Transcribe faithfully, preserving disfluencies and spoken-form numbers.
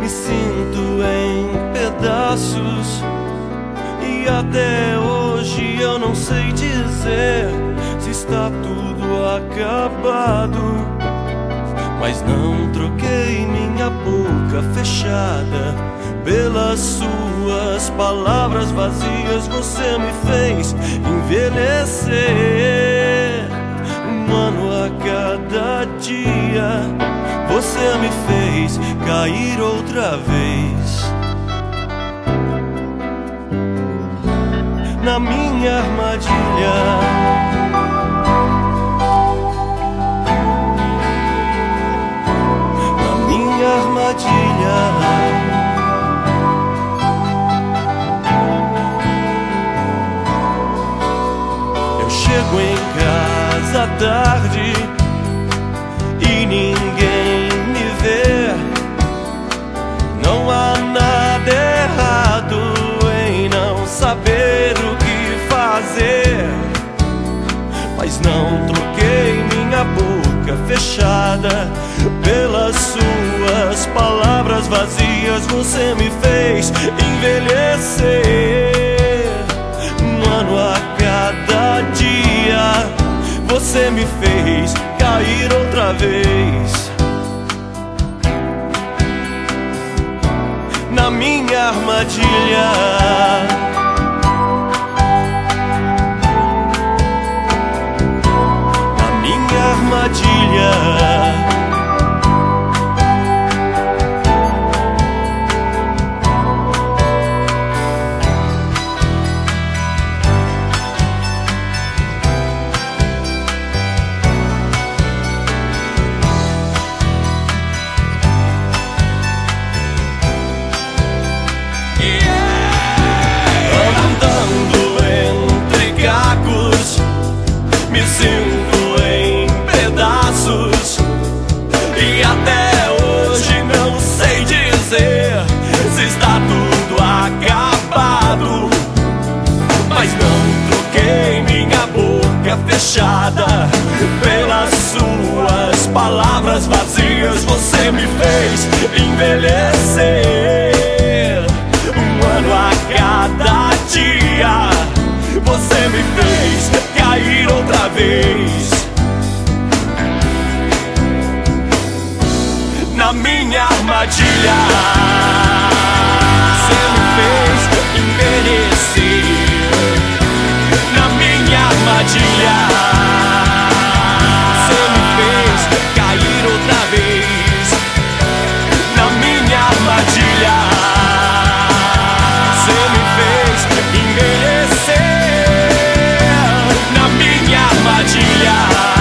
Me sinto em pedaços e até hoje eu não sei dizer se está tudo acabado. Mas não troquei minha boca fechada pelas suas palavras vazias. Você me fez envelhecer um ano a cada dia. Você me fez cair outra vez na minha armadilha. Armadilha. Eu chego em casa tarde e ninguém me vê. Não há nada errado em não saber o que fazer, mas não troquei minha boca fechada pelas suas palavras vazias. Você me fez envelhecer um ano a cada dia. Você me fez cair outra vez na minha armadilha. Na minha armadilha. Me sinto em pedaços e até hoje não sei dizer se está tudo acabado. Mas não troquei minha boca fechada pelas suas palavras vazias. Você me fez envelhecer um ano a cada dia. Você me fez cair outra vez na minha armadilha. Você me fez envelhecer na minha armadilha. Você me fez cair outra vez na minha armadilha. Você me fez envelhecer na minha armadilha.